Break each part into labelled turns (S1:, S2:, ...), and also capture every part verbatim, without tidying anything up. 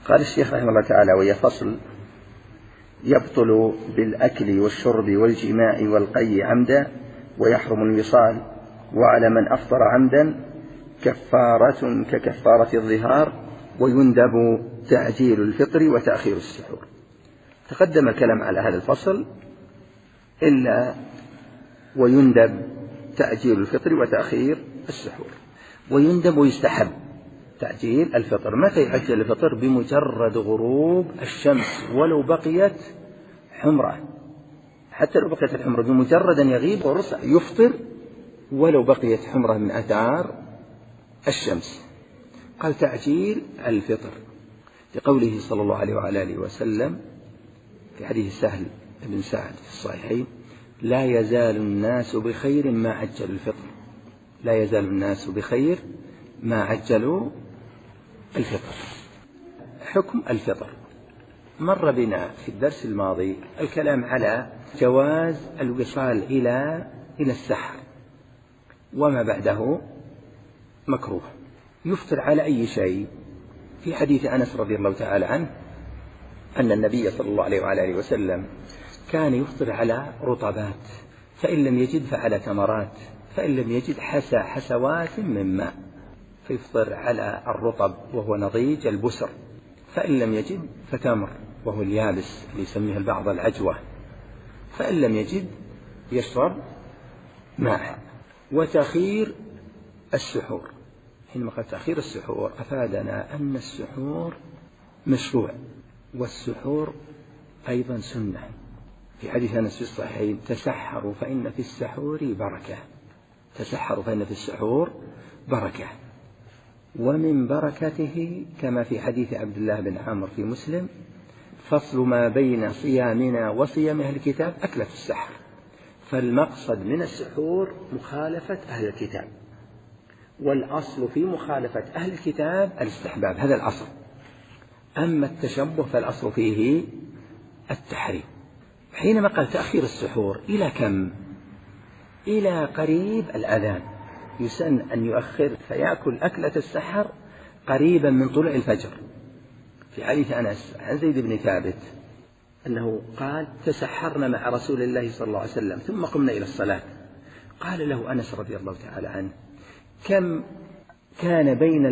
S1: قال الشيخ رحمه الله تعالى: وهي فصل: يبطل بالأكل والشرب والجماع والقي عمدا، ويحرم الوصال، وعلى من أفطر عمدا كفارة ككفارة الظهار، ويندب تعجيل الفطر وتأخير السحور. تقدم الكلام على هذا الفصل، إلا ويندب تعجيل الفطر وتأخير السحور. ويندب ويستحب تعجيل الفطر. متى يعجل الفطر؟ بمجرد غروب الشمس ولو بقيت حمرة، حتى لو بقيت الحمرة بمجرد أن يغيب قرص يفطر ولو بقيت حمرة من آثار الشمس. قال تعجيل الفطر لقوله صلى الله عليه وعلى آله وسلم في حديث سهل بن سعد في الصحيحين: لا يزال الناس بخير ما عجلوا الفطر. لا يزال الناس بخير ما عجلوا الفطر. حكم الفطر مر بنا في الدرس الماضي الكلام على جواز الوصال إلى إلى السحر، وما بعده مكروه. يفطر على أي شيء؟ في حديث أنس رضي الله تعالى عنه أن النبي صلى الله عليه وعلى آله وسلم كان يفطر على رطبات، فإن لم يجد فعلى تمرات، فإن لم يجد حسى حسوات من ماء. فيفطر على الرطب وهو نضيج البسر، فإن لم يجد فتمر وهو اليابس اللي يسميه البعض العجوة، فإن لم يجد يشرب ماء. وتأخير السحور، حينما قال تأخير السحور أفادنا أن السحور مشروع، والسحور أيضا سنة. في حديث أنس في الصحيحين: تسحروا فإن في السحور بركة. تسحروا فإن في السحور بركة. ومن بركته كما في حديث عبد الله بن عمرو في مسلم: فصل ما بين صيامنا وصيام أهل الكتاب أكلة السحر. فالمقصد من السحور مخالفة أهل الكتاب، والأصل في مخالفة أهل الكتاب الاستحباب، هذا الأصل. أما التشبه فالأصل فيه التحريم. حينما قال تأخير السحور إلى كم؟ إلى قريب الأذان. يسن أن يؤخر فيأكل أكلة السحر قريبا من طلوع الفجر. في حديث أنس عن زيد بن ثابت أنه قال: تسحرنا مع رسول الله صلى الله عليه وسلم ثم قمنا إلى الصلاة. قال له أنس رضي الله تعالى عنه: كم كان بين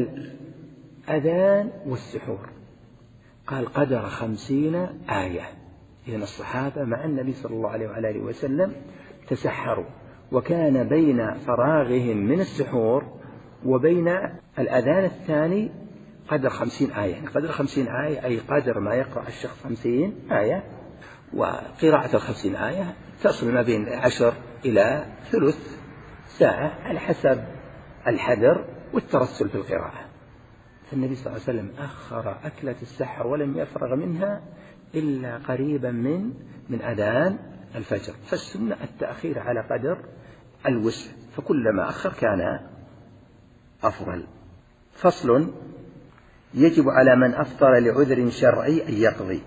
S1: الأذان والسحور؟ قال: قدر خمسين آية. إذن الصحابة مع النبي صلى الله عليه وعلى آله وسلم تسحروا، وكان بين فراغهم من السحور وبين الأذان الثاني قدر خمسين آية. يعني قدر خمسين آية أي قدر ما يقرأ الشخص خمسين آية، وقراءة الخمسين آية تصل ما بين عشر إلى ثلث ساعة على حسب الحذر والترسل في القراءة. فالنبي صلى الله عليه وسلم أخر أكلة السحر ولم يفرغ منها إلا قريبا من من أذان الفجر. فالسنة التأخير على قدر الوسع، فكلما أخر كان أفضل. فصل: يجب على من أفطر لعذر شرعي أن يقضي،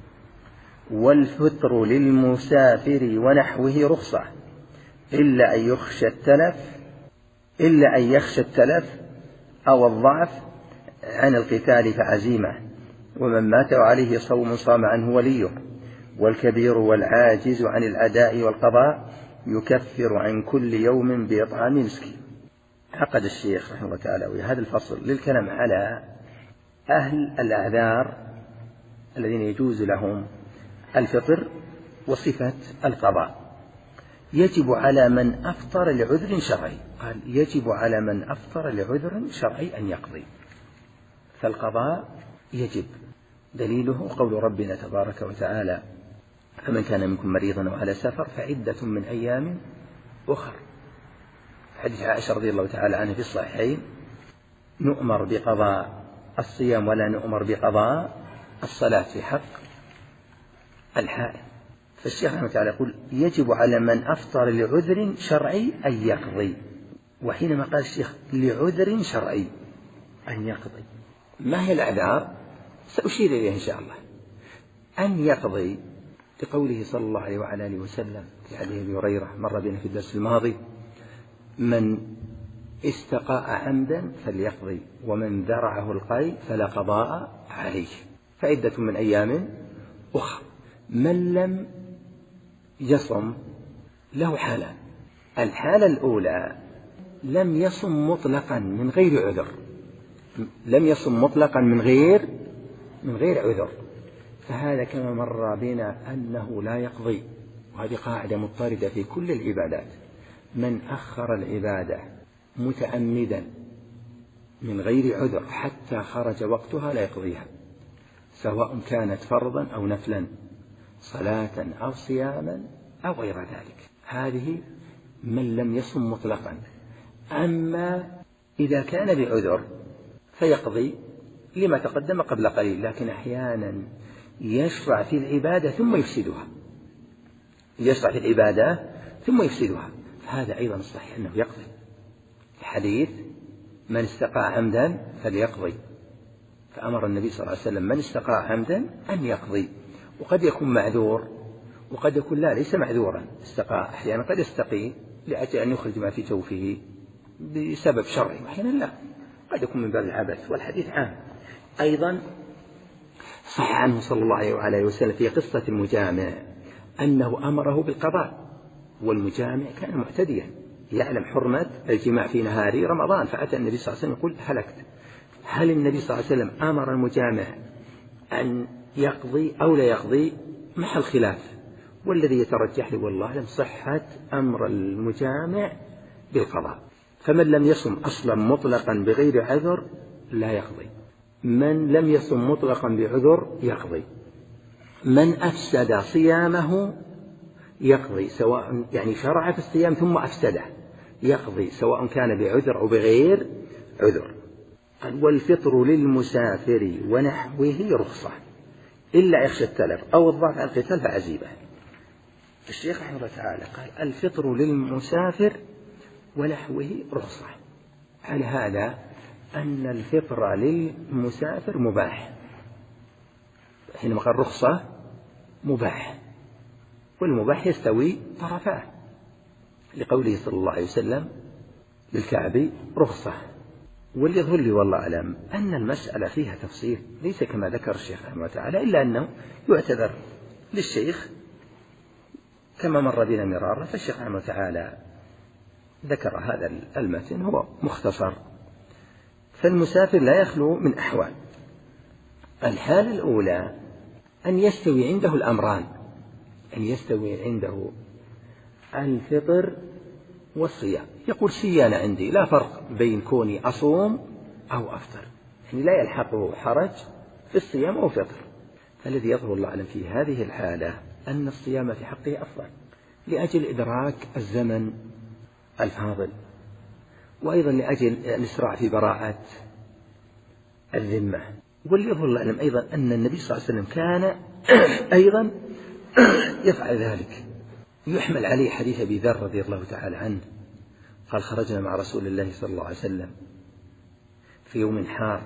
S1: والفطر للمسافر ونحوه رخصة، إلا أن يخشى التلف إلا أن يخشى التلف أو الضعف عن القتال فعزيمة. ومن مات وعليه صوم صام عنه وليه، والكبير والعاجز عن الأداء والقضاء يكفر عن كل يوم بإطعام مسكين. عقد الشيخ رحمه الله تعالى وهذا الفصل للكلام على أهل الأعذار الذين يجوز لهم الفطر وصفة القضاء. يجب على من أفطر لعذر شرعي، قال يجب على من أفطر لعذر شرعي أن يقضي، فالقضاء يجب. دليله قول ربنا تبارك وتعالى: فمن كان منكم مريضا وعلى سفر فعدة من أيام أخر. حديث عائشة رضي الله تعالى عنها في الصحيحين: نؤمر بقضاء الصيام ولا نؤمر بقضاء الصلاة في حق الحائض. فالشيخ رحمه الله تعالى يقول: يجب على من أفطر لعذر شرعي أن يقضي. وحينما قال الشيخ لعذر شرعي أن يقضي، ما هي الأعذار؟ سأشير إليها إن شاء الله. أن يقضي لقوله صلى الله عليه وعلى آله وسلم في حديث أبي هريرة مر بنا في الدرس الماضي: من استقاء عمدا فليقضي، ومن ذرعه القي فلا قضاء عليه. فعدة من أيام أخرى. من لم يصم له حالان. الحالة الأولى لم يصم مطلقا من غير عذر، لم يصم مطلقا من غير من غير عذر، فهذا كما مر بنا أنه لا يقضي، وهذه قاعدة مضطردة في كل العبادات. من أخر العبادة متعمدا من غير عذر حتى خرج وقتها لا يقضيها، سواء كانت فرضا أو نفلا، صلاة أو صياما أو غير ذلك. هذه من لم يصم مطلقا. أما إذا كان بعذر فيقضي لما تقدم قبل قليل، لكن أحيانا يشرع في العبادة ثم يفسدها، يشرع في العبادة ثم يفسدها، فهذا أيضا الصحيح أنه يقضي. الحديث من استقاع عمدا فليقضي، فأمر النبي صلى الله عليه وسلم من استقاع عمدا أن يقضي. وقد يكون معذور وقد يكون لا ليس معذورا، استقاع أحيانا قد يستقي لأجل أن يخرج ما في جوفه بسبب شرعي، وأحيانا لا، قد يكون من باب العبث، والحديث عام. أيضا صح عنه صلى الله عليه وعلى وسلم في قصة المجامع أنه أمره بالقضاء، والمجامع كان معتديا يعلم حرمة الجماع في نهار رمضان، فأتى النبي صلى الله عليه وسلم يقول هلكت. هل النبي صلى الله عليه وسلم أمر المجامع أن يقضي أو لا يقضي؟ محل خلاف، والذي يترجح لي والله لم صحة أمر المجامع بالقضاء. فمن لم يصم أصلا مطلقا بغير عذر لا يقضي، من لم يصم مطلقا بعذر يقضي، من أفسد صيامه يقضي، سواء يعني شرع في الصيام ثم أفسده يقضي، سواء كان بعذر أو بغير عذر. والفطر للمسافر ونحوه رخصة إلا يخشى التلف أو الضعف عن القتال فعزيبة. الشيخ رحمه الله تعالى قال الفطر للمسافر ونحوه رخصة، على هذا أن الفطر للمسافر مباح، حينما قال رخصة مباح، والمباح يستوي طرفاه، لقوله صلى الله عليه وسلم للكعبي رخصة. واللي يظهر لي والله أعلم أن المسألة فيها تفصيل ليس كما ذكر الشيخ رحمه الله تعالى، إلا أنه يعتذر للشيخ كما مر بنا مرارا، فالشيخ رحمه الله تعالى ذكر هذا المتن هو مختصر. فالمسافر لا يخلو من أحوال. الحالة الأولى أن يستوي عنده الأمران، أن يستوي عنده الفطر والصيام، يقول سيانة عندي لا فرق بين كوني أصوم أو أفطر، يعني لا يلحقه حرج في الصيام أو فطر. فالذي يظهر الله أعلم في هذه الحالة أن الصيام في حقه أفضل لأجل إدراك الزمن الفاضل، وأيضا لأجل الإسراع في براءة الذمة. واللي يظهر الله أعلم أيضا أن النبي صلى الله عليه وسلم كان أيضا يفعل ذلك. يحمل عليه حديث أبي ذر رضي الله تعالى عنه قال خرجنا مع رسول الله صلى الله عليه وسلم في يوم حار،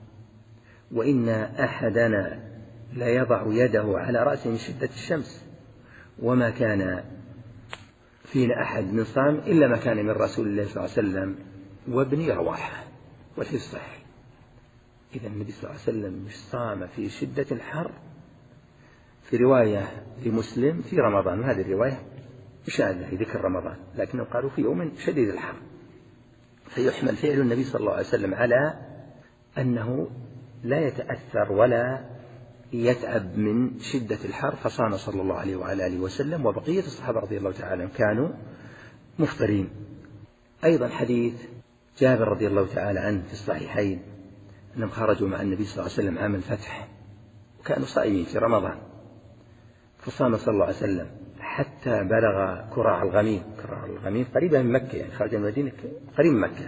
S1: وإن أحدنا لا يضع يده على رأسه من شدة الشمس، وما كان فينا أحد من صام إلا ما كان من رسول الله صلى الله عليه وسلم وابن رواحة. وفي الصحيح إذا النبي صلى الله عليه وسلم مش صام في شدة الحر، في رواية لمسلم في رمضان، وهذه الرواية شاذة في ذكر رمضان، لكنه قالوا في يوم شديد الحر، فيحمل فعل النبي صلى الله عليه وسلم على أنه لا يتأثر ولا يتعب من شدة الحر، فصام صلى الله عليه وعلى آله وسلم، وبقية الصحابة رضي الله تعالى كانوا مفطرين. أيضا حديث جابر رضي الله تعالى عنه في الصحيحين أنهم خرجوا مع النبي صلى الله عليه وسلم عام الفتح، وكانوا صائمين في رمضان، فصام صلى الله عليه وسلم حتى بلغ كراع الغميم. كراع الغميم قريبة من مكة، يعني خارج المدينة قريب من مكة،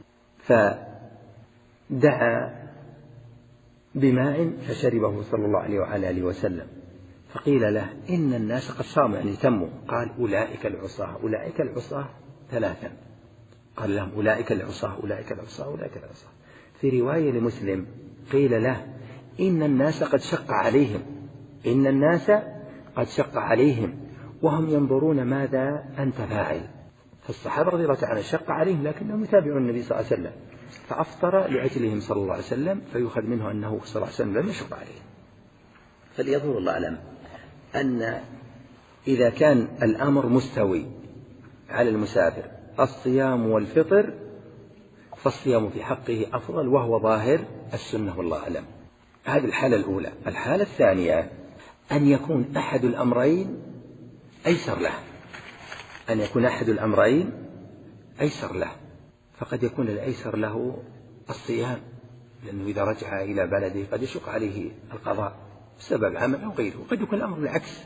S1: فدعا بماء فشربه صلى الله عليه وعلى آله وسلم، فقيل له إن الناس قد صاموا يعني تموا، قال أولئك العصاة أولئك العصاة ثلاثا، قال لهم أولئك العصاة أولئك العصاة أولئك العصاة. في رواية لمسلم قيل له إن الناس قد شق عليهم إن الناس قد شق عليهم وهم ينظرون ماذا أنت فاعل. فالصحابة رضي الله تعالى شق عليهم لكنهم يتابعون النبي صلى الله عليه وسلم، فأفطر لأجلهم صلى الله عليه وسلم، فيؤخذ منه أنه صلى الله عليه وسلم لم يشق عليهم. فليظهر الله أعلم أن إذا كان الأمر مستوي على المسافر الصيام والفطر فالصيام في حقه أفضل، وهو ظاهر السنة والله أعلم. هذه الحالة الأولى. الحالة الثانية أن يكون أحد الأمرين أيسر له، أن يكون أحد الأمرين أيسر له، فقد يكون الأيسر له الصيام، لأنه إذا رجع إلى بلده قد يشق عليه القضاء بسبب عمل أو غيره، وقد يكون الأمر بالعكس،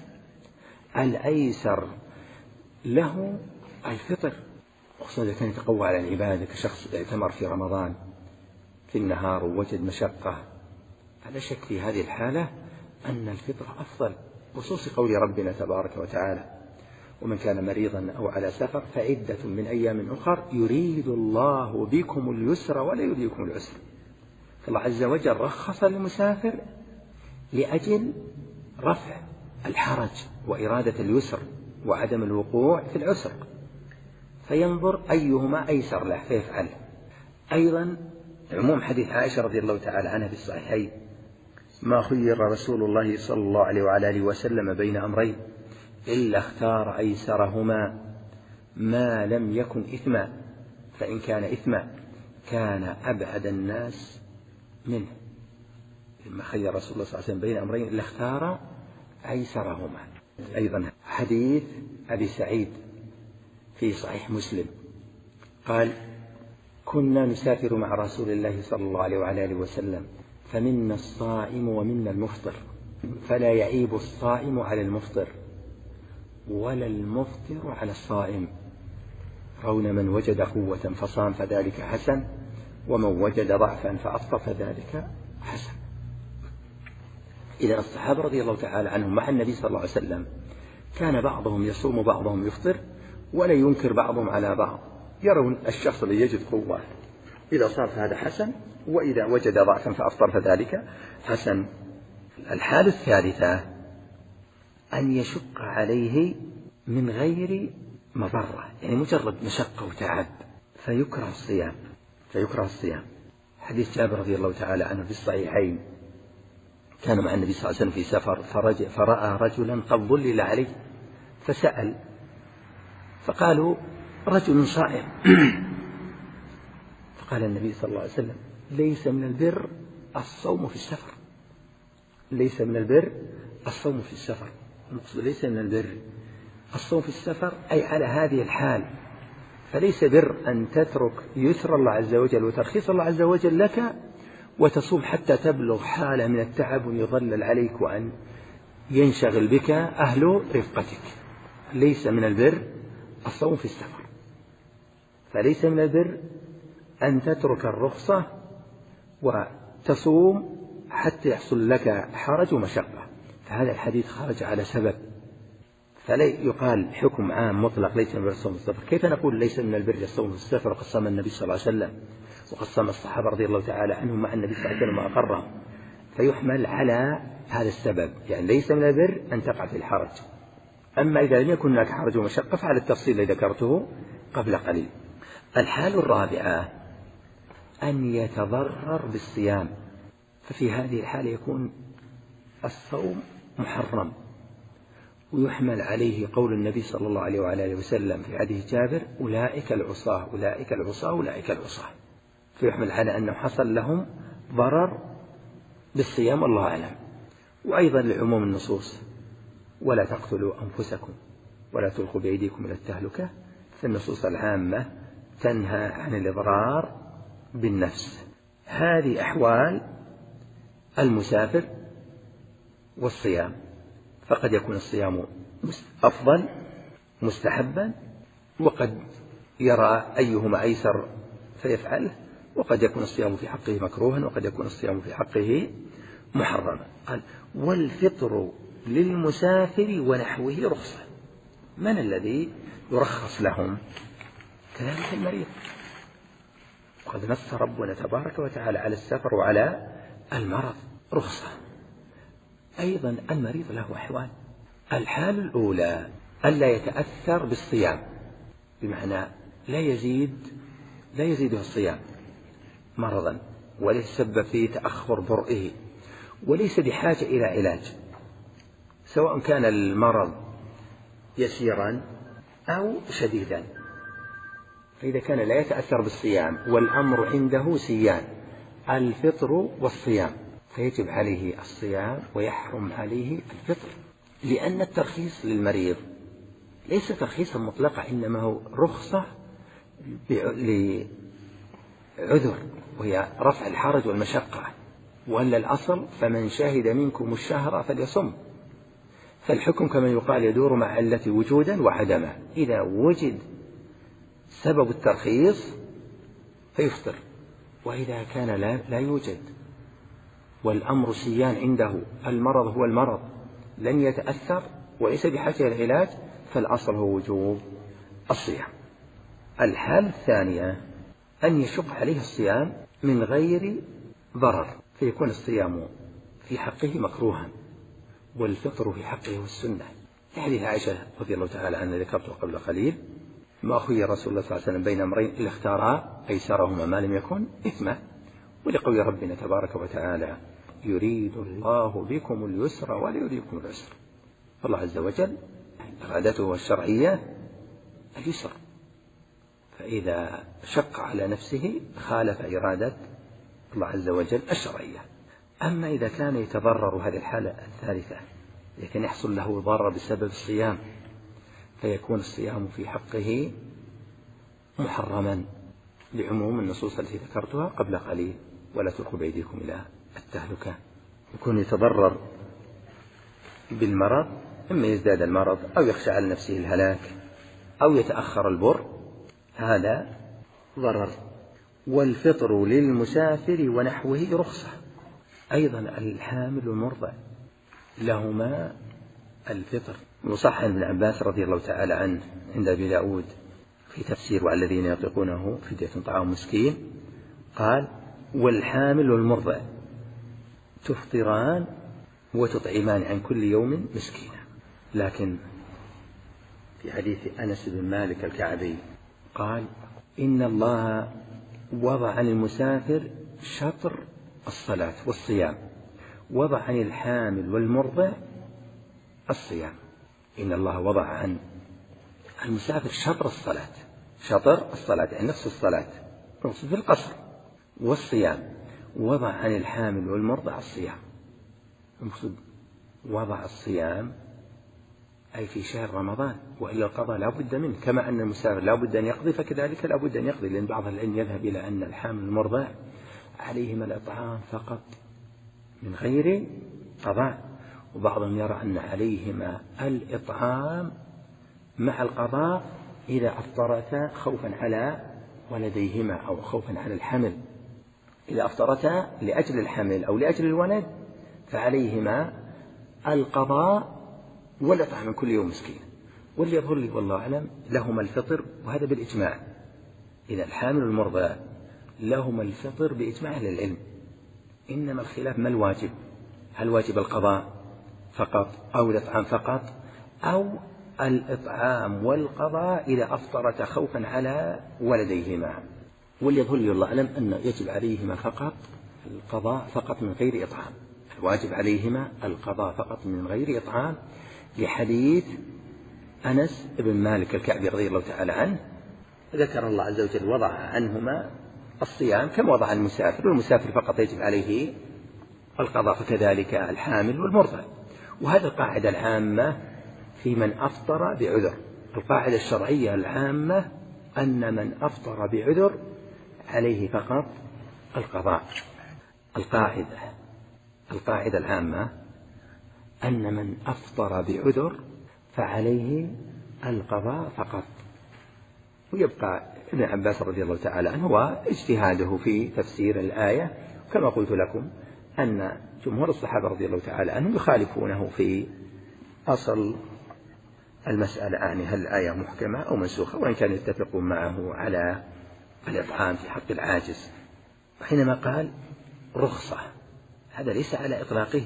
S1: الأيسر له الفطر، خصوصا إذا كان يتقوى على العبادة كشخص اعتمر في رمضان في النهار ووجد مشقة، فلا شك في هذه الحالة أن الفطر أفضل، خصوص قول ربنا تبارك وتعالى: ومن كان مريضا أو على سفر فعدة من أيام أخر يريد الله بكم اليسر ولا يريد بكم العسر. فالله عز وجل رخص للمسافر لأجل رفع الحرج وإرادة اليسر وعدم الوقوع في العسر، فينظر أيهما أيسر له فيفعله. أيضا عموم حديث عائشة رضي الله تعالى عنها في الصحيحين: ما خير رسول الله صلى الله عليه وعلى آله وسلم بين أمرين إلا اختار أيسرهما ما لم يكن إثما، فإن كان إثما كان أبعد الناس منه. لما خير رسول الله صلى الله عليه وسلم بين أمرين إلا اختار أيسرهما. أيضا حديث أبي سعيد في صحيح مسلم قال: كنا نسافر مع رسول الله صلى الله عليه وعلى آله وسلم فمنا الصائم ومنا المفطر، فلا يعيب الصائم على المفطر ولا المفطر على الصائم، رون من وجد قوة فصام فذلك حسن، ومن وجد ضعفا فأفطر فذلك حسن. إذا الصحابة رضي الله تعالى عنهم مع النبي صلى الله عليه وسلم كان بعضهم يصوم وبعضهم يفطر، ولا ينكر بعضهم على بعض، يرون الشخص الذي يجد قوة إذا صار فهذا حسن، وإذا وجد ضعفا فأفطر فذلك حسن. الحالة الثالثة أن يشق عليه من غير مضرة، يعني مجرد مشقة وتعب فيكره الصيام فيكره الصيام حديث جابر رضي الله تعالى عنه في الصحيحين: كان مع النبي صلى الله عليه وسلم في سفر فرأى رجلا قد ظلل عليه فسأل، فقالوا: رجل صائم. فقال النبي صلى الله عليه وسلم: ليس من البر الصوم في السفر، ليس من البر الصوم في السفر. المقصود ليس من البر الصوم في السفر أي على هذه الحال، فليس بر أن تترك يسر الله عز وجل وترخيص الله عز وجل لك وتصوم حتى تبلغ حالة من التعب ويظلل عليك وأن ينشغل بك أهل رفقتك. ليس من البر الصوم في السفر، فليس من البر أن تترك الرخصة وتصوم حتى يحصل لك حرج ومشقة، فهذا الحديث خرج على سبب، فلا يقال حكم عام مطلق ليس من البر الصوم في السفر. كيف نقول ليس من البر الصوم في السفر وقد صام النبي صلى الله عليه وسلم وقد صام الصحابة رضي الله تعالى عنهم مع النبي صلى الله عليه وسلم وأقرهم؟ فيحمل على هذا السبب، يعني ليس من البر أن تقع في الحرج. أما إذا لم يكن هناك حرج ومشقة فعلى التفصيل الذي ذكرته قبل قليل. الحال الرابعة أن يتضرر بالصيام، ففي هذه الحالة يكون الصوم محرم، ويحمل عليه قول النبي صلى الله عليه وعلى آله وسلم في حديث جابر: أولئك العصاة أولئك العصاة أولئك العصاة، فيحمل على أنه حصل لهم ضرر بالصيام والله أعلم. وأيضا لعموم النصوص: ولا تقتلوا أنفسكم ولا تلقوا بأيديكم إلى التهلكة، فالنصوص العامة تنهى عن الإضرار بالنفس. هذه أحوال المسافر والصيام، فقد يكون الصيام أفضل مستحبا، وقد يرى أيهما أيسر فيفعله، وقد يكون الصيام في حقه مكروها، وقد يكون الصيام في حقه محرما. قال: والفطر للمسافر ونحوه رخصة. من الذي يرخص لهم؟ كذلك المريض، وقد نص ربنا تبارك وتعالى على السفر وعلى المرض رخصة. أيضا المريض له أحوال. الحال الأولى ألا يتأثر بالصيام، بمعنى لا يزيد لا يزيده الصيام مرضا، ولا يتسبب في تأخر برئه، وليس بحاجة إلى علاج، سواء كان المرض يسيرا أو شديدا. فإذا كان لا يتأثر بالصيام والأمر عنده سيان الفطر والصيام فيجب عليه الصيام ويحرم عليه الفطر، لأن الترخيص للمريض ليس ترخيصا مطلقا، إنما هو رخصة لعذر وهي رفع الحرج والمشقة. وأن الأصل فمن شهد منكم الشهر فليصم، فالحكم كما يقال يدور مع علة وجودا وعدما. إذا وجد سبب الترخيص فيفطر، وإذا كان لا, لا يوجد والأمر سيان عنده، المرض هو المرض لن يتأثر وليس بحاجة إلى العلاج، فالأصل هو وجوب الصيام. الحالة الثانية أن يشق عليه الصيام من غير ضرر، فيكون الصيام في حقه مكروها والفطر في حقه والسنة. في حديث عائشة رضي الله تعالى عنها ذكرته قبل قليل: ما خير رسول الله صلى الله عليه وسلم بين أمرين إلا اختارا أيسرهما ما لم يكن إثما. ولقول ربنا تبارك وتعالى: يريد الله بكم اليسر ولا يريد بكم العسر. الله عز وجل إرادته الشرعية اليسر، فإذا شق على نفسه خالف إرادة الله عز وجل الشرعية. أما إذا كان يتضرر، هذه الحالة الثالثة، لكن يحصل له ضرر بسبب الصيام فيكون الصيام في حقه محرما لعموم النصوص التي ذكرتها قبل قليل: ولا تلقوا بأيديكم إلى التهلكة. يكون يتضرر بالمرض، إما يزداد المرض أو يخشى على نفسه الهلاك أو يتأخر البر، هذا ضرر. والفطر للمسافر ونحوه رخصة. أيضا الحامل والمرضع لهما الفطر. وصح عن ابن عباس رضي الله تعالى عنه عند أبي داود في تفسير والذين يطيقونه فدية طعام مسكين قال: والحامل والمرضع تفطران وتطعمان عن كل يوم مسكينا. لكن في حديث أنس بن مالك الكعبي قال: إن الله وضع عن المسافر شطر الصلاة والصيام، وضع عن الحامل والمرضع الصيام. إن الله وضع عن المسافر شطر الصلاة، شطر الصلاة يعني نفس الصلاة في القصر، والصيام وضع عن الحامل والمرضع الصيام. المقصود وضع الصيام أي في شهر رمضان، وإلا القضاء لا بد منه، كما أن المسافر لا بد أن يقضي فكذلك لا بد أن يقضي، لأن بعض العلم يذهب إلى أن الحامل والمرضع عليهما الإطعام فقط من غير قضاء، وبعضهم يرى أن عليهما الإطعام مع القضاء إذا أفطرتا خوفا على ولديهما أو خوفا على الحمل. إذا أفطرتا لأجل الحمل أو لأجل الولد فعليهما القضاء والإطعام من كل يوم مسكين. واللي يظهر لي والله أعلم لهما الفطر، وهذا بالإجماع. إذا الحامل والمرضى لهما الفطر بإجماع أهل العلم، إنما الخلاف ما الواجب، هل واجب القضاء فقط أو الإطعام فقط، أو الإطعام والقضاء إذا أفطرت خوفا على ولديهما. واللي يظهر لي والله أعلم أن يجب عليهما فقط القضاء فقط من غير إطعام، الواجب عليهما القضاء فقط من غير إطعام، لحديث أنس بن مالك الكعبي رضي الله تعالى عنه ذكر الله عز وجل وضع عنهما الصيام كما وضع المسافر، والمسافر فقط يجب عليه القضاء، فكذلك الحامل والمرضع. وهذه القاعدة العامة في من أفطر بعذر. القاعدة الشرعية العامة أن من أفطر بعذر عليه فقط القضاء. القاعدة القاعدة العامة أن من أفطر بعذر فعليه القضاء فقط. ويبقى ابن عباس رضي الله تعالى عنه واجتهاده في تفسير الآية، كما قلت لكم أن جمهور الصحابة رضي الله تعالى عنهم يخالفونه في أصل المسألة، يعني هل الآية محكمة أو منسوخة، وإن كانوا يتفقون معه على الإطعام في حق العاجز. وحينما قال رخصة هذا ليس على إطلاقه.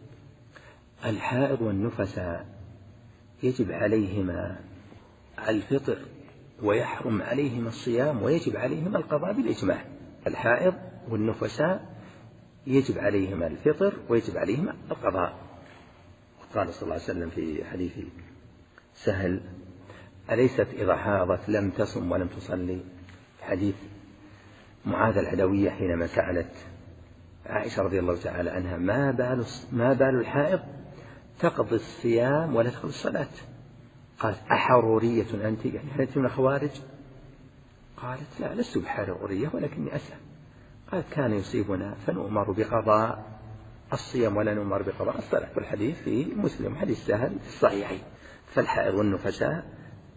S1: الحائض والنفساء يجب عليهما الفطر ويحرم عليهما الصيام ويجب عليهما القضاء بالإجماع. الحائض والنفساء يجب عليهما الفطر ويجب عليهما القضاء. قال صلى الله عليه وسلم في حديث سهل: أليست إذا حاضت لم تصم ولم تصلي؟ حديث معاذ العدوية حينما سألت عائشة رضي الله تعالى عنها: ما بال ما بال الحائض تقضي الصيام ولا تقضي الصلاة؟ قالت: أحرورية أنت؟ يعني هل أنت من الخوارج؟ قالت: لا، لست بحرورية ولكني أسأل. قالت: كان يصيبنا فنؤمر بقضاء الصيام ولا نؤمر بقضاء الصلاة. والحديث في مسلم حديث سهل في الصحيحين. فالحائض والنفساء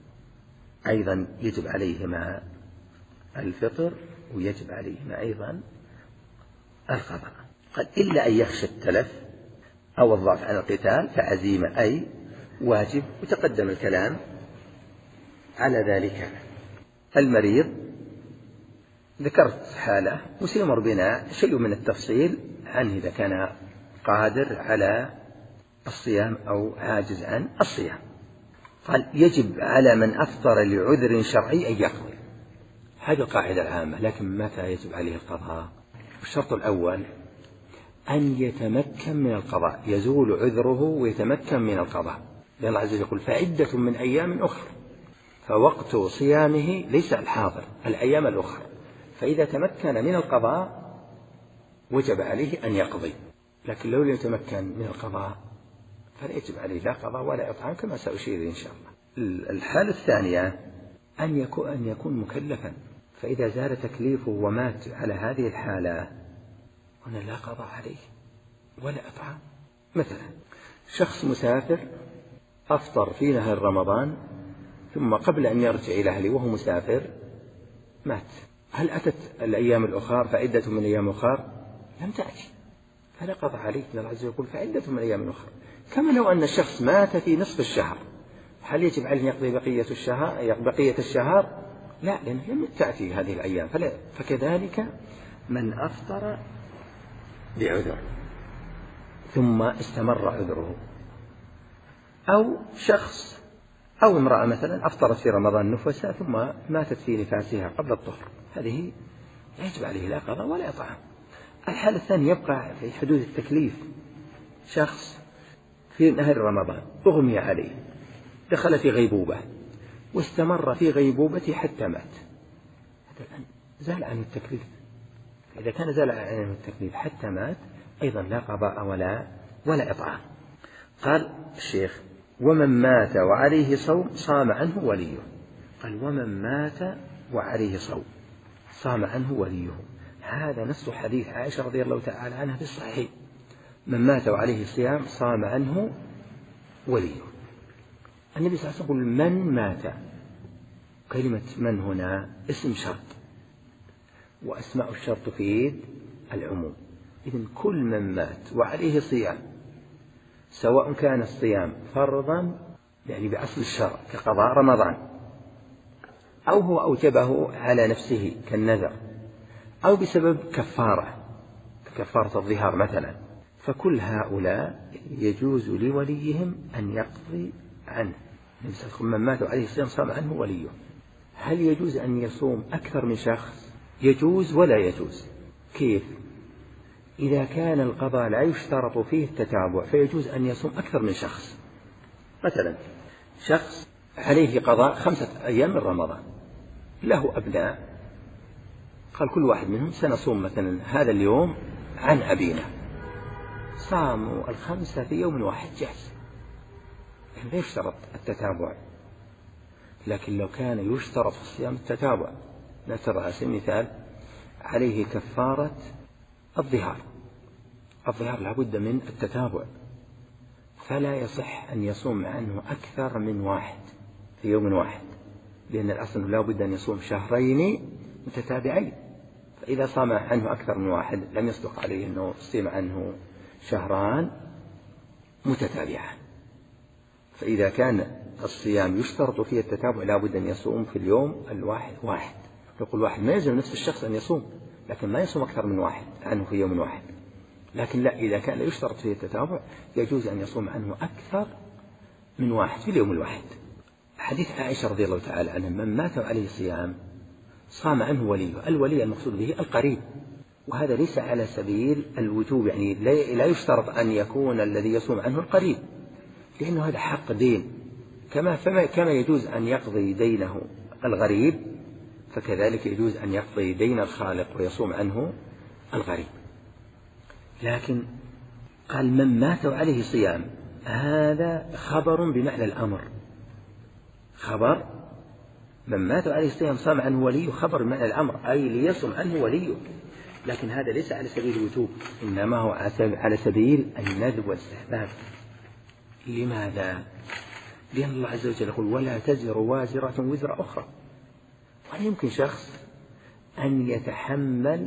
S1: أيضا يجب عليهما الفطر ويجب عليهما أيضا القضاء. قال: إلا أن يخشى التلف أو الضعف عن القتال فعزيمة أي واجب. وتقدم الكلام على ذلك. المريض ذكرت حالة وسيمر بنا شيء من التفصيل عنه إذا كان قادر على الصيام أو عاجز عن الصيام. قال: يجب على من أفطر لعذر شرعي أن يقضي. هذه القاعدة العامة. لكن متى يجب عليه القضاء؟ الشرط الأول أن يتمكن من القضاء، يزول عذره ويتمكن من القضاء، لأن الله عز وجل يقول: فعدة من أيام أخرى. فوقت صيامه ليس الحاضر، الأيام الأخرى. فإذا تمكن من القضاء وجب عليه أن يقضي. لكن لو لم يتمكن من القضاء فلا يجب عليه لا قضاء ولا إطعام، كما سأشير إن شاء الله. الحالة الثانية أن يكون, أن يكون مكلفا. فإذا زال تكليفه ومات على هذه الحالة هنا لا قضاء عليه ولا إطعام. مثلا شخص مسافر أفطر في نهار رمضان ثم قبل أن يرجع إلى أهله وهو مسافر مات. هل أتت الأيام الأخرى فعدة من أيام أخرى؟ لم تأتي، فلا قضاء عليه. الله عز وجل يقول: فعدة من أيام أخرى. كما لو أن الشخص مات في نصف الشهر، هل يجب عليه أن يقضي بقية الشهر بقية الشهر؟ لا، لأنه لم تأتي هذه الأيام. فلا. فكذلك من أفطر بعذر ثم استمر عذره، أو شخص أو امرأة مثلا أفطرت في رمضان نفسها ثم ماتت في نفاسها قبل الطهر، هذه لا يجب عليه لا قضاء ولا إطعام. الحالة الثانية يبقى في حدود التكليف. شخص في نهار رمضان أغمي عليه، دخل في غيبوبة واستمر في غيبوبته حتى مات، هذا الآن زال عنه التكليف. إذا كان زال عنه التكليف حتى مات أيضا لا قضاء ولا ولا إطعام. قال الشيخ: ومن مات وعليه صوم صام عنه وليه. قال: ومن مات وعليه صوم صام عنه وليه. هذا نص حديث عائشة رضي الله تعالى عنها في الصحيح: من مات وعليه صيام صام عنه وليه. النبي صلى الله عليه وسلم يقول: من مات. كلمة من هنا اسم شرط، وأسماء الشرط تفيد العموم. إذن كل من مات وعليه صيام، سواء كان الصيام فرضا يعني بأصل الشرع كقضاء رمضان، أو هو أوجبه على نفسه كالنذر، أو بسبب كفارة ككفارة الظهار مثلا، فكل هؤلاء يجوز لوليهم أن يقضي عنه. من مات عليه الصيام صام عنه وليه. هل يجوز أن يصوم أكثر من شخص؟ يجوز ولا يجوز. كيف؟ إذا كان القضاء لا يشترط فيه التتابع فيجوز أن يصوم أكثر من شخص. مثلا شخص عليه قضاء خمسة أيام من رمضان، له أبناء، قال كل واحد منهم سنصوم مثلا هذا اليوم عن أبينا، صاموا الخمسة في يوم واحد جاهز، يعني لا يشترط التتابع. لكن لو كان يشترط في الصيام التتابع، نترى على سبيل المثال عليه كفارة الظهار، الظهار لابد من التتابع، فلا يصح أن يصوم عنه أكثر من واحد في يوم واحد، لأن الأصل لابد أن يصوم شهرين متتابعين. فإذا صام عنه أكثر من واحد لم يصدق عليه أنه صيم عنه شهران متتابعان. فإذا كان الصيام يشترط فيه التتابع لابد أن يصوم في اليوم الواحد واحد. يقول واحد ما يلزم نفس الشخص أن يصوم، لكن ما يصوم أكثر من واحد عنه في يوم واحد. لكن لا، إذا كان لا يشترط فيه التتابع يجوز أن يصوم عنه أكثر من واحد في اليوم الواحد. حديث عائشة رضي الله تعالى عنها: من مات عليه صيام صام عنه وليه. الولي المقصود به القريب، وهذا ليس على سبيل الوجوب، يعني لا يشترط أن يكون الذي يصوم عنه القريب، لأنه هذا حق دين، كما فما كما يجوز أن يقضي دينه الغريب، فكذلك يجوز أن يقضي دين الخالق ويصوم عنه الغريب. لكن قال من مات عليه صيام، هذا خبر بمعنى الأمر، خبر من مات عليه صيام صام عنه وليه، خبر بمعنى الأمر، أي ليصم عنه وليه. لكن هذا ليس على سبيل الوجوب، إنما هو على سبيل الندب والاستحباب. لماذا؟ لأن الله عز وجل يقول ولا تزر وازرة وزر أخرى، ولا يمكن شخص أن يتحمل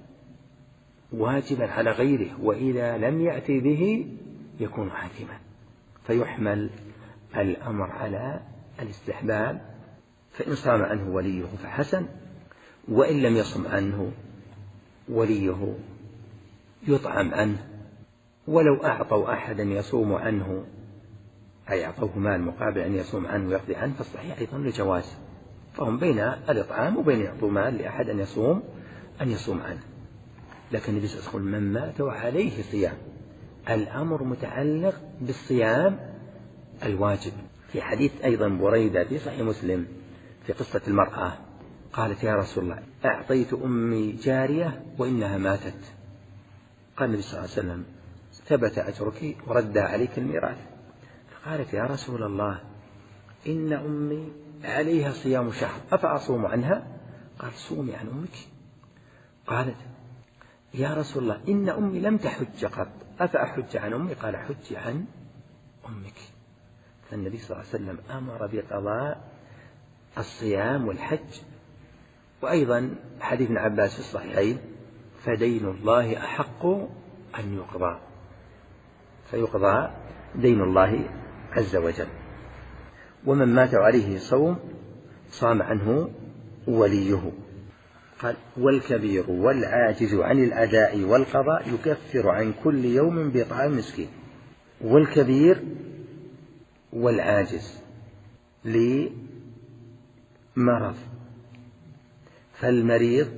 S1: واجبا على غيره وإذا لم يأتي به يكون حاكما، فيحمل الأمر على الاستحباب، فإن صام عنه وليه فحسن، وإن لم يصم عنه وليه يطعم عنه، ولو أعطوا أحدا يصوم عنه أي أعطوه مال مقابل أن يصوم عنه ويقضي عنه، فالصحيح أيضا لجواز، فهم بين الإطعام وبين يعطوا مال لأحد أن يصوم أن يصوم عنه. لكن النبي صلى الله عليه وسلم من مات وعليه صيام، الأمر متعلق بالصيام الواجب. في حديث أيضا بريدة في صحيح مسلم في قصة المرأة قالت يا رسول الله أعطيت أمي جارية وإنها ماتت، قال النبي صلى الله عليه وسلم ثبت أجرك ورد عليك الميراث. فقالت يا رسول الله إن أمي عليها صيام شهر أفأصوم عنها؟ قال صومي عن أمك. قالت يا رسول الله إن أمي لم تحج قط أفأحج عن أمي؟ قال حج عن أمك. فالنبي صلى الله عليه وسلم أمر بقضاء الصيام والحج. وأيضا حديث ابن عباس في الصحيحين فدين الله أحق أن يقضى، فيقضى دين الله عز وجل. ومن مات عليه صوم صام عنه وليه. قال والكبير والعاجز عن الأداء والقضاء يكفر عن كل يوم بإطعام مسكين. والكبير والعاجز لمرض، فالمريض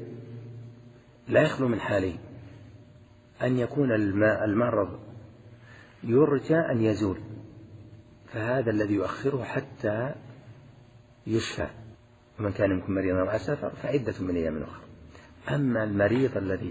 S1: لا يخلو من حالين: أن يكون المرض يرجى أن يزول، فهذا الذي يؤخره حتى يشفى، ومن كان منكم مريضا أو على سفر فعدة من أيام أخرى. أما المريض الذي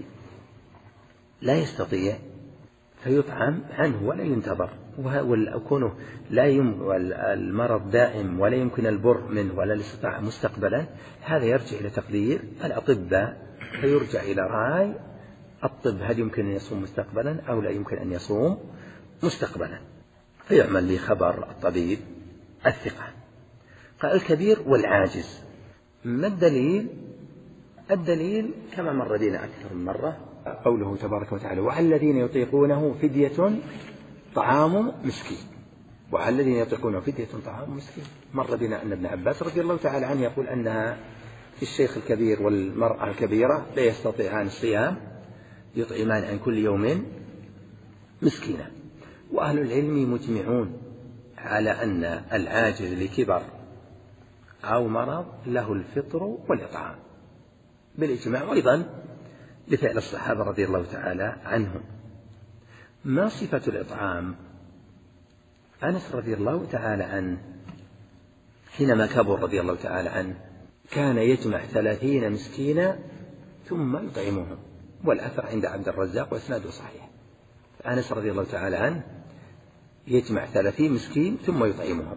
S1: لا يستطيع فيطعم عنه ولا ينتظر، وكونه لا يم المرض دائم ولا يمكن البر منه ولا الاستطاعة مستقبلا، هذا يرجع إلى تقدير الأطباء، فيرجع إلى رأي الطب هل يمكن أن يصوم مستقبلا أو لا يمكن أن يصوم مستقبلا، فيعمل لخبر الطبيب الثقة. قال الكبير والعاجز. ما الدليل؟ الدليل كما مر بنا أكثر من مرة قوله تبارك وتعالى وعلى الذين يطيقونه فدية طعام مسكين. وعلى الذين يطيقونه فدية طعام مسكين مر بنا أن ابن عباس رضي الله تعالى عنه يقول أنها في الشيخ الكبير والمرأة الكبيرة لا يستطيعان الصيام يطعمان عن كل يوم مسكينا. وأهل العلم مجمعون على أن العاجز لكبر أو مرض له الفطر والإطعام بالإجماع، وأيضا لفعل الصحابة رضي الله تعالى عنهم. ما صفة الإطعام؟ أنس رضي الله تعالى عنه حينما كبر رضي الله تعالى عنه كان يجمع ثلاثين مسكينا ثم يطعمهم، والأثر عند عبد الرزاق وإسناده صحيح. أنس رضي الله تعالى عنه يجمع ثلاثين مسكين ثم يطعمهم.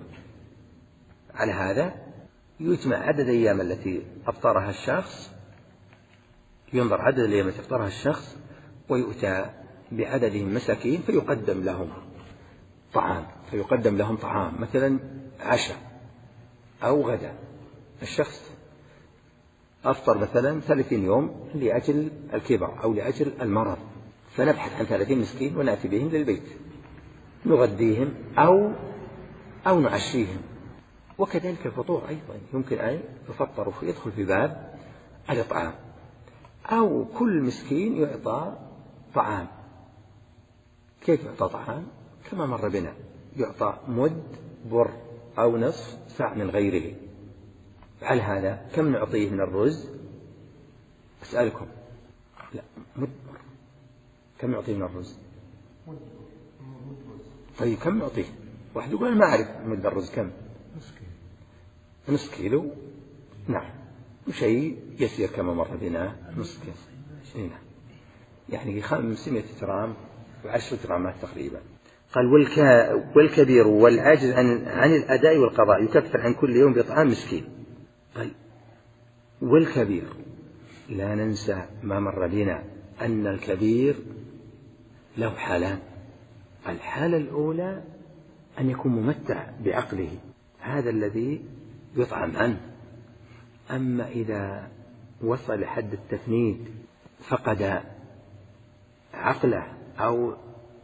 S1: على هذا يجمع عدد الأيام التي أفطرها الشخص، ينظر عدد الأيام التي أفطرها الشخص ويؤتى بعددهم مساكين فيقدم لهم طعام، فيقدم لهم طعام مثلا عشاء أو غدا. الشخص أفطر مثلا ثلاثين يوم لأجل الكبر أو لأجل المرض، فنبحث عن ثلاثين مسكين ونأتي بهم للبيت نغديهم أو أو نعشيهم. وكذلك الفطور أيضا يمكن أن يفطر ويدخل في باب الإطعام، أو كل مسكين يعطى طعام. كيف يعطى طعام؟ كما مر بنا يعطى مد بر أو نصف ساع من غيره. على هذا كم نعطيه من الرز؟ أسألكم، لا مد بر، كم نعطيه من الرز؟ طيب كم نعطيه؟ واحد يقول ما أعرف مد الرز كم، نصف كيلو، نعم، وشيء يسير كما مر بنا نصف كيلو، نعم، يعني خمسمائة جرام وعشر جرامات تقريبا. قال والكبير والعاجز عن عن الأداء والقضاء يكفر عن كل يوم بإطعام مسكين. قال والكبير لا ننسى ما مر بنا أن الكبير له حالان. الحالة الأولى أن يكون ممتع بعقله، هذا الذي يطعم عنه. أما إذا وصل حد التفنيد فقد عقله أو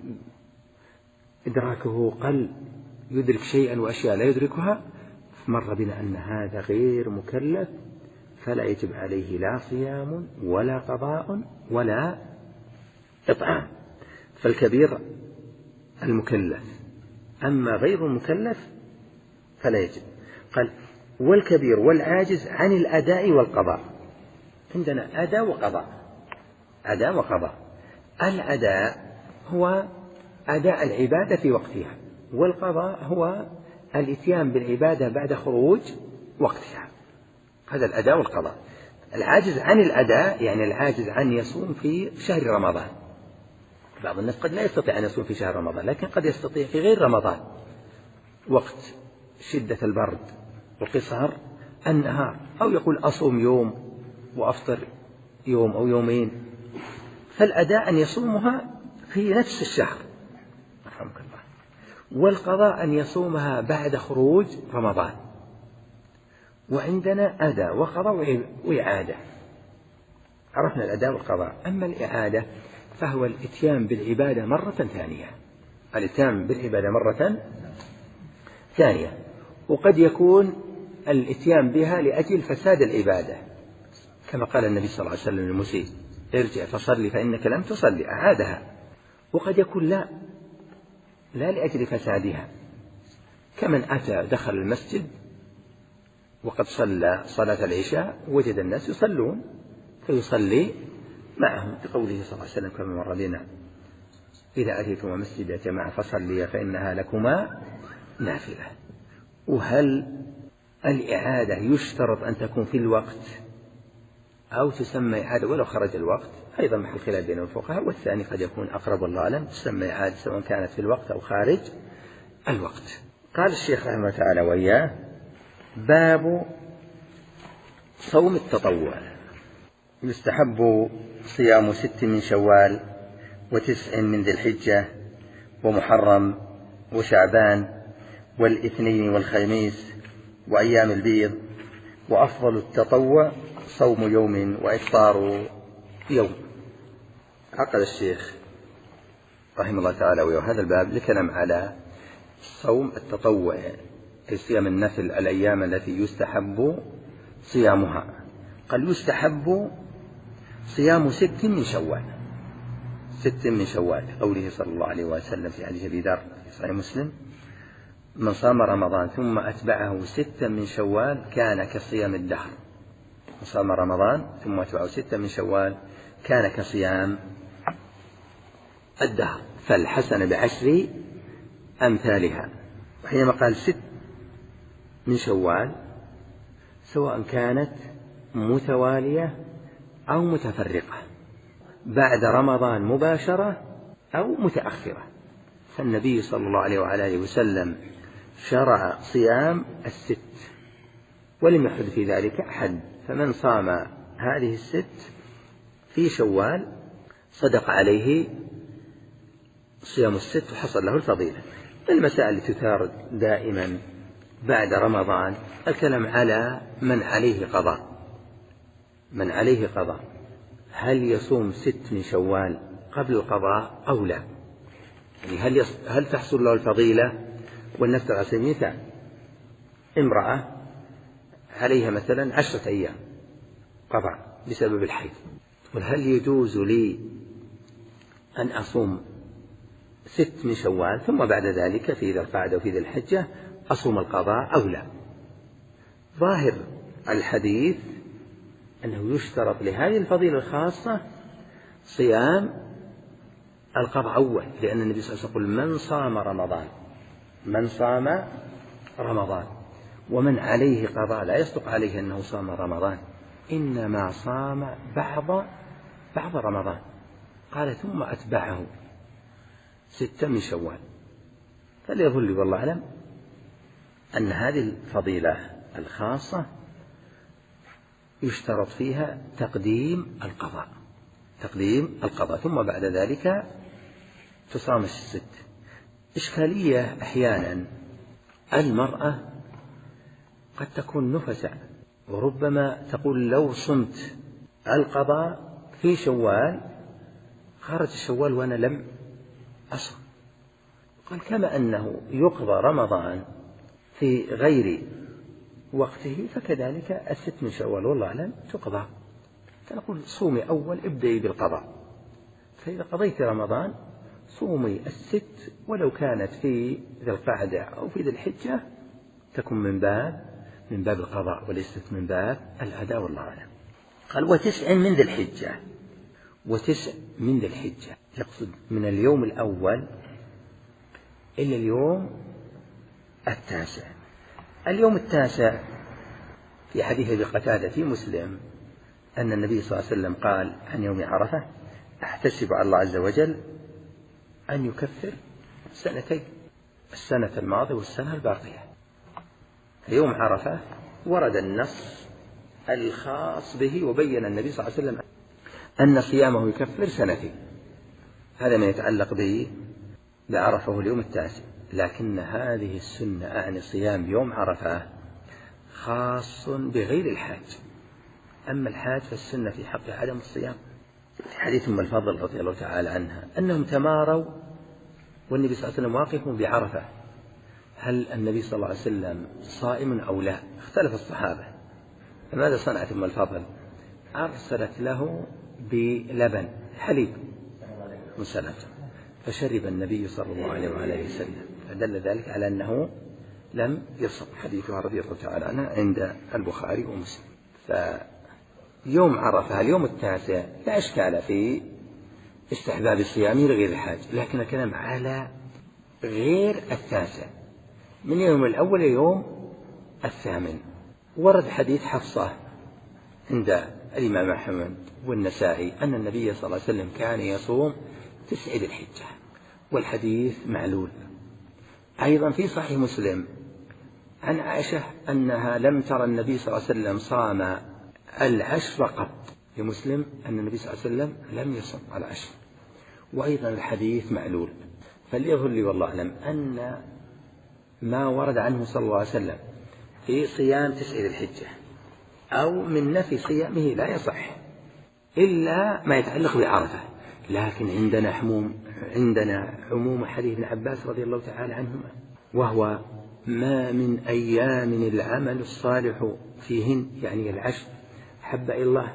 S1: إدراكه قل، يدرك شيئا وأشياء لا يدركها، مر بنا أن هذا غير مكلف، فلا يجب عليه لا صيام ولا قضاء ولا إطعام. فالكبير المكلف، أما غير المكلف فلا يجب. قال والكبير والعاجز عن الأداء والقضاء. عندنا أداء وقضاء، أداء وقضاء. الأداء هو أداء العبادة في وقتها، والقضاء هو الإتيان بالعبادة بعد خروج وقتها، هذا الأداء والقضاء. العاجز عن الأداء يعني العاجز عن يصوم في شهر رمضان. بعض الناس قد لا يستطيع أن يصوم في شهر رمضان، لكن قد يستطيع في غير رمضان، وقت شدة البرد وقصر النهار، أو يقول أصوم يوم وأفطر يوم أو يومين. فالأداء أن يصومها في نفس الشهر، رحمك الله. والقضاء أن يصومها بعد خروج رمضان. وعندنا أداء وقضاء وإعادة. عرفنا الأداء والقضاء. أما الإعادة فهو الإتيان بالعبادة مرة ثانية، الإتيان بالعبادة مرة ثانية. وقد يكون الإتيان بها لأجل فساد العبادة، كما قال النبي صلى الله عليه وسلم للمسيء ارجع فصلي فإنك لم تصلي، أعادها. وقد يكون لا لا لأجل فسادها، كمن أتى دخل المسجد وقد صلى صلاة العشاء وجد الناس يصلون فيصلي معهم، بقوله صلى الله عليه وسلم كما مر بنا إذا أتيتما مسجد جماعة فصليا فإنها لكما نافلة. وهل الإعادة يشترط أن تكون في الوقت أو تسمى إعادة ولو خرج الوقت؟ أيضا محل خلاف بين الفقهاء، والثاني قد يكون أقرب والله أعلم، تسمى إعادة سواء كانت في الوقت أو خارج الوقت. قال الشيخ رحمه الله تعالى وإياه: باب صوم التطوع. يستحب صيام ست من شوال وتسع من ذي الحجة ومحرم وشعبان والاثنين والخميس وأيام البيض. وأفضل التطوع صوم يوم وإفطار يوم. عقد الشيخ رحمه الله تعالى وهذا الباب لكلام على صوم التطوع، أي صيام النفل الأيام التي يستحب صيامها. قال يستحب صيام ست من شوال، ست من شوال، قوله صلى الله عليه وسلم في حديث أبي ذر في صحيح مسلم: من صام رمضان ثم أتبعه ستا من شوال كان كصيام الدهر. من صام رمضان ثم أتبعه ستا من شوال كان كصيام الدهر، فالحسنة بعشر أمثالها. وحينما قال ست من شوال سواء كانت متوالية أو متفرقة بعد رمضان مباشرة أو متأخرة، فالنبي صلى الله عليه وعلى آله وسلم شرع صيام الست ولم يحدث في ذلك حد، فمن صام هذه الست في شوال صدق عليه صيام الست وحصل له الفضيلة. المسائل التي تثار دائما بعد رمضان الكلام على من عليه قضاء، من عليه قضاء هل يصوم ست من شوال قبل القضاء أو لا؟ يعني هل, يص... هل تحصل له الفضيلة؟ والنفس على سبيل المثال امرأة عليها مثلا عشرة أيام قضاء بسبب الحيض، هل يجوز لي أن أصوم ست من شوال ثم بعد ذلك في ذي القعدة وفي ذي الحجة أصوم القضاء أو لا؟ ظاهر الحديث أنه يشترط لهذه الفضيلة الخاصة صيام القضاء أول، لأن النبي صلى الله عليه وسلم يقول: من صام رمضان من صام رمضان، ومن عليه قضاء لا يصدق عليه أنه صام رمضان، إنما صام بعض بعض رمضان. قال ثم أتبعه ستة من شوال. فليظل لي والله أعلم أن هذه الفضيلة الخاصة يشترط فيها تقديم القضاء تقديم القضاء ثم بعد ذلك تصام الست. إشكالية أحيانا المرأة قد تكون نفسا، وربما تقول لو صمت القضاء في شوال خرج الشوال وأنا لم أصم. قال كما أنه يقضى رمضان في غير وقته فكذلك الست من شوال والله أعلم تقضى. فنقول صومي أول ابدأي بالقضاء، فإذا قضيت رمضان صومي الست ولو كانت في ذي القعدة أو في ذي الحجة تكون من باب من باب القضاء وليست من باب الأداء والله أعلم. قال وتسع من ذي الحجة وتسع من ذي الحجة، يقصد من اليوم الأول إلى اليوم التاسع. اليوم التاسع في حديث ابي قتادة في مسلم أن النبي صلى الله عليه وسلم قال عن يوم عرفة أحتسب على الله عز وجل أن يكفر سنتين، السنة الماضية والسنة الباقية. في يوم عرفة ورد النص الخاص به وبين النبي صلى الله عليه وسلم أن صيامه يكفر سنتين، هذا ما يتعلق به بعرفة واليوم التاسع. لكن هذه السنة أعني صيام يوم عرفة خاص بغير الحاج، أما الحاج فالسنة في حق عدم الصيام. في حديث أم الفضل رضي الله تعالى عنها أنهم تماروا والنبي صلى الله عليه وسلم واقف بعرفة، هل النبي صلى الله عليه وسلم صائم أو لا؟ اختلف الصحابة. فماذا صنعت أم الفضل؟ أرسلت له بلبن حليب مسلم فشرب النبي صلى الله عليه وآله وسلم، فدل ذلك على أنه لم يصم. حديثها رضي الله تعالى عنها عند البخاري ومسلم. فيوم عرفة اليوم التاسع لا إشكال في استحباب الصيام لغير الحاج، لكن الكلام على غير التاسع من يوم الأول يوم الثامن. ورد حديث حفصة عند الإمام أحمد والنسائي أن النبي صلى الله عليه وسلم كان يصوم تسع ذي الحجة، والحديث معلول. أيضا في صحيح مسلم عن عائشة أنها لم ترى النبي صلى الله عليه وسلم صام العشر قط، في مسلم أن النبي صلى الله عليه وسلم لم يصم العشر، وأيضا الحديث معلول. فليظهر لي والله أعلم أن ما ورد عنه صلى الله عليه وسلم في صيام تسع ذي الحجة أو من نفي صيامه لا يصح إلا ما يتعلق بعرفة. لكن عندنا حموم عندنا عموم حديث ابن عباس رضي الله تعالى عنهما، وهو ما من أيام العمل الصالح فيهن يعني العشر حب إلى الله.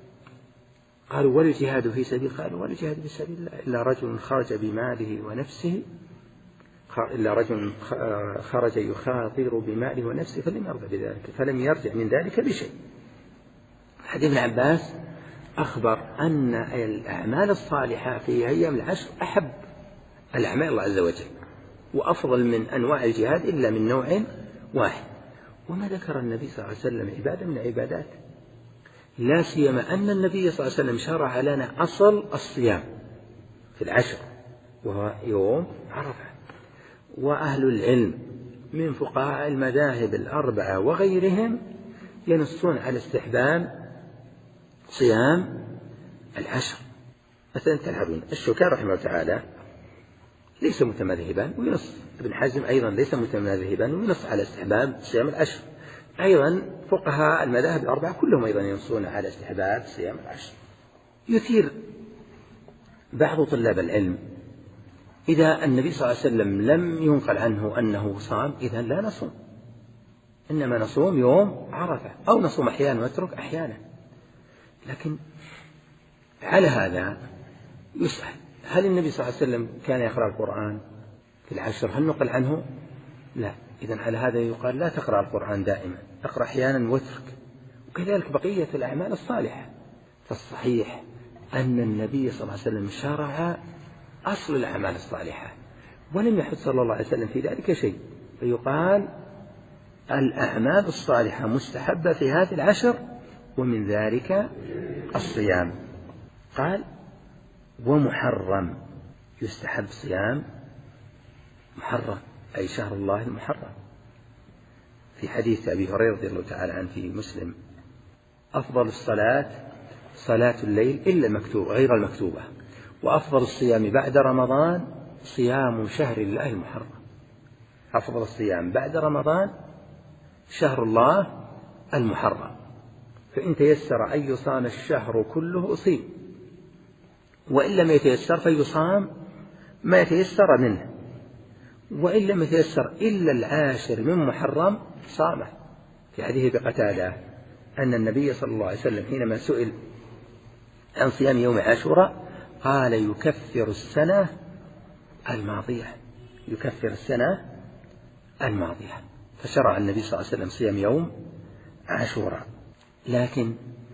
S1: قالوا والجهاد في سبيل قالوا والجهاد في سبيل الله إلا رجل خرج بماله ونفسه إلا رجل خرج يخاطر بماله ونفسه فلم يرجع بذلك فلم يرجع من ذلك بشيء. حديث ابن عباس أخبر أن الأعمال الصالحة في أيام العشر أحب الأعمال الله عز وجل وأفضل من أنواع الجهاد إلا من نوع واحد. وما ذكر النبي صلى الله عليه وسلم عبادة من العبادات، لا سيما أن النبي صلى الله عليه وسلم شرع لنا أصل الصيام في العشر وهو يوم عرفة. وأهل العلم من فقهاء المذاهب الأربعة وغيرهم ينصون على استحباب صيام العشر. مثلا تلعبون الشوكاني رحمه الله تعالى ليس متمذهبا وينص، ابن حزم أيضا ليس متمذهبا وينص على استحباب صيام العشر. أيضا فقهاء المذاهب الأربعة كلهم أيضا ينصون على استحباب صيام العشر. يثير بعض طلاب العلم إذا النبي صلى الله عليه وسلم لم ينقل عنه أنه صام إذن لا نصوم، إنما نصوم يوم عرفة أو نصوم أحيانا ونترك أحيانا. لكن على هذا يسأل هل النبي صلى الله عليه وسلم كان يقرأ القرآن في العشر؟ هل نقل عنه؟ لا. إذن على هذا يقال لا تقرأ القرآن دائما، اقرأ أحيانا واترك، وكذلك بقية الأعمال الصالحة. فالصحيح أن النبي صلى الله عليه وسلم شرع أصل الأعمال الصالحة ولم يحث صلى الله عليه وسلم في ذلك شيء، فيقال الأعمال الصالحة مستحبة في هذه العشر، ومن ذلك الصيام. قال ومحرم، يستحب صيام محرم أي شهر الله المحرم. في حديث أبي هريرة رضي الله تعالى عنه في مسلم: أفضل الصلاة صلاة الليل إلا المكتوبة غير المكتوبة، وأفضل الصيام بعد رمضان صيام شهر الله المحرم. أفضل الصيام بعد رمضان شهر الله المحرم، فإن تيسر أن يصام الشهر كله أصيب، وإن لم يتيسر فيصام ما يتيسر منه، وإن لم يتيسر إلا العاشر من محرم صامه. في حديث بقتادة أن النبي صلى الله عليه وسلم حينما سئل عن صيام يوم عاشوراء قال يكفر السنة الماضية، يكفر السنة الماضية. فشرع النبي صلى الله عليه وسلم صيام يوم عاشوراء، لكن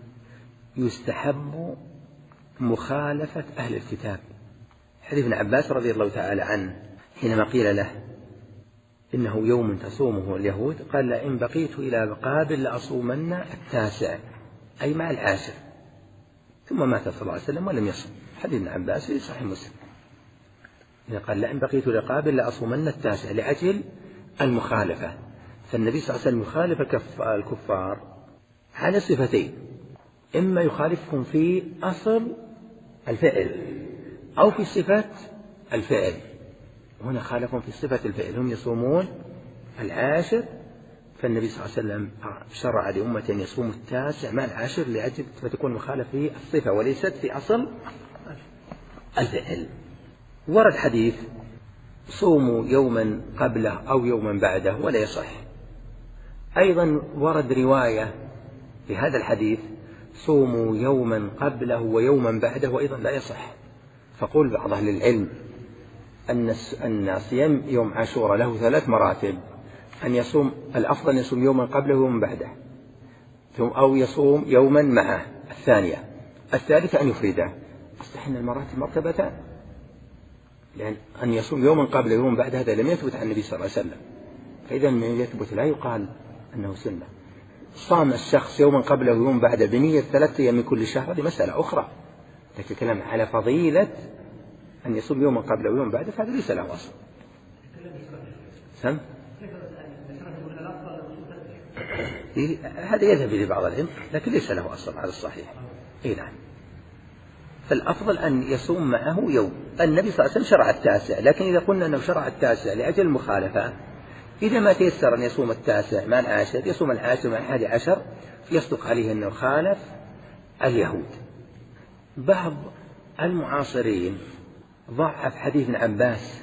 S1: يستحب مخالفة أهل الكتاب. حديث ابن عباس رضي الله تعالى عنه حينما قيل له إنه يوم تصومه اليهود قال: إن بقيت إلى قابل لأصومن التاسع، أي مع العاشر. ثم مات صلى الله عليه وسلم ولم يصم. حديث ابن عباس في صحيح مسلم قال: لئن بقيت إلى قابل لأصومن التاسع، لأجل المخالفة. فالنبي صلى الله عليه وسلم يخالف الكفار على صفتين: إما يخالفهم في أصل الفعل أو في صفة الفعل. هنا خالفهم في صفة الفعل، هم يصومون العاشر، فالنبي صلى الله عليه وسلم شرع لأمة أن يصوموا التاسع مع العاشر لأجل فتكون مخالفة في الصفة وليست في أصل الفعل. ورد حديث صوموا يوما قبله أو يوما بعده ولا يصح. أيضا ورد رواية في هذا الحديث صوموا يوما قبله ويوما بعده وأيضا لا يصح. فقول بعض أهل العلم أن أن صيام يوم عاشوراء له ثلاث مراتب: أن يصوم الأفضل أن يصوم يوما قبله ويوما بعده، أو يصوم يوما معه الثانية، الثالثة أن يفرده. أصبح أن المراتب مرتبتان، لأن أن يصوم يوما قبله ويوما بعده هذا لم يثبت عن النبي صلى الله عليه وسلم، فإذا من يثبت لا يقال أنه سنة. صام الشخص يوما قبله ويوما بعده بنية ثلاثة أيام من كل شهر هذه مسألة أخرى، لكن الكلام على فضيلة أن يصوم يوما قبله ويوما بعده فهذا ليس له أصل. سم هذا يذهب إلى بعض العلم لكن ليس له أصل على الصحيح. إيه نعم. فالأفضل أن يصوم معه يوم. النبي صلى الله عليه وسلم شرع التاسع، لكن إذا قلنا أنه شرع التاسع لأجل المخالفة، إذا ما تيسر أن يصوم التاسع مع العاشر يصوم العاشر مع الحادي عشر، يصدق عليه أنه خالف اليهود. بعض المعاصرين ضعف حديث ابن عباس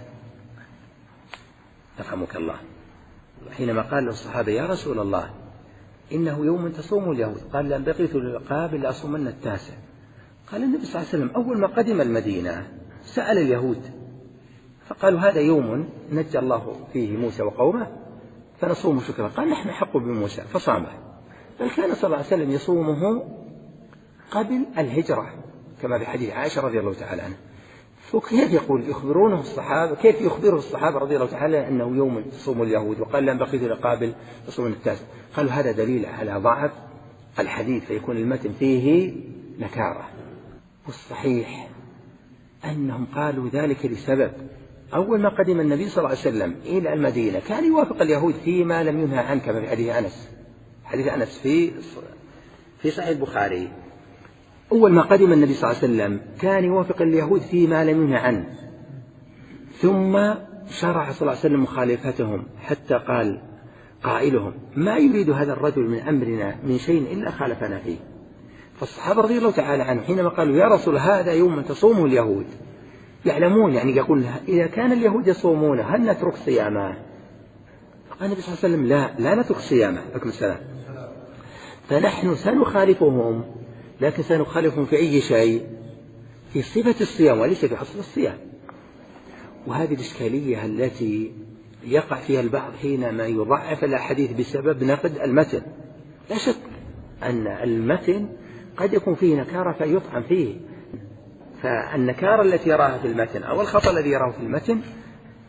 S1: رحمك الله حينما قال للصحابة: يا رسول الله إنه يوم تصوم اليهود، قال: لأن بقيت للقابل لأصومن التاسع. قال النبي صلى الله عليه وسلم: أول ما قدم المدينة سأل اليهود فقالوا: هذا يوم نجى الله فيه موسى وقومه فنصوم شكرا. قال: نحن حق بموسى فصامه. بل كان صلى الله عليه وسلم يصومه قبل الهجرة كما في حديث عائشة رضي الله تعالى عنها. فكيف يقول يخبرونه الصحابة، كيف يخبره الصحابة رضي الله تعالى أنه يوم تصوم اليهود وقال: لن بقيت لقابل تصوم التاسع؟ قالوا هذا دليل على ضعف الحديث، فيكون المتن فيه نكارة. والصحيح أنهم قالوا ذلك لسبب: أول ما قدم النبي صلى الله عليه وسلم إلى المدينة كان يوافق اليهود فيما لم ينهى عنه، كما في حديث أنس حديث أنس في في صحيح البخاري. أول ما قدم النبي صلى الله عليه وسلم كان يوافق اليهود فيما لم ينهى عنه، ثم شرع صلى الله عليه وسلم مخالفتهم حتى قال قائلهم: ما يريد هذا الرجل من أمرنا من شيء إلا خالفنا فيه. فالصحابة رضي الله تعالى عنهم حينما قالوا: يا رسول هذا يوم تصومه اليهود، يعلمون يعني يقول إذا كان اليهود يصومونه هل نترك صيامه؟ فقال النبي صلى الله عليه وسلم: لا لا نترك صيامه عليكم السلام، فنحن سنخالفهم، لكن سنخالفهم في أي شيء؟ في صفة الصيام وليس في أصل الصيام. وهذه الإشكالية التي يقع فيها البعض حينما يضعف الأحاديث بسبب نقد المتن. لا شك أن المتن قد يكون فيه نكارة فيطعن فيه، فالنكارة التي يراها في المتن أو الخطأ الذي يراه في المتن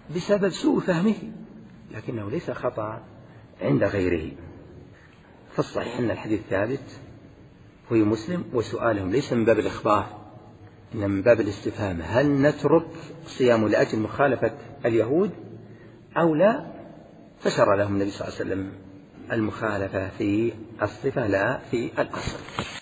S1: بسبب سوء فهمه، لكنه ليس خطأ عند غيره. فالصحيح أن الحديث ثابت وهي مسلم، وسؤالهم ليس من باب الإخبار إنما من باب الاستفهام، هل نترك صيام لأجل مخالفة اليهود أو لا؟ فشرع لهم النبي صلى الله عليه وسلم المخالفة في الصفة لا في الأصل.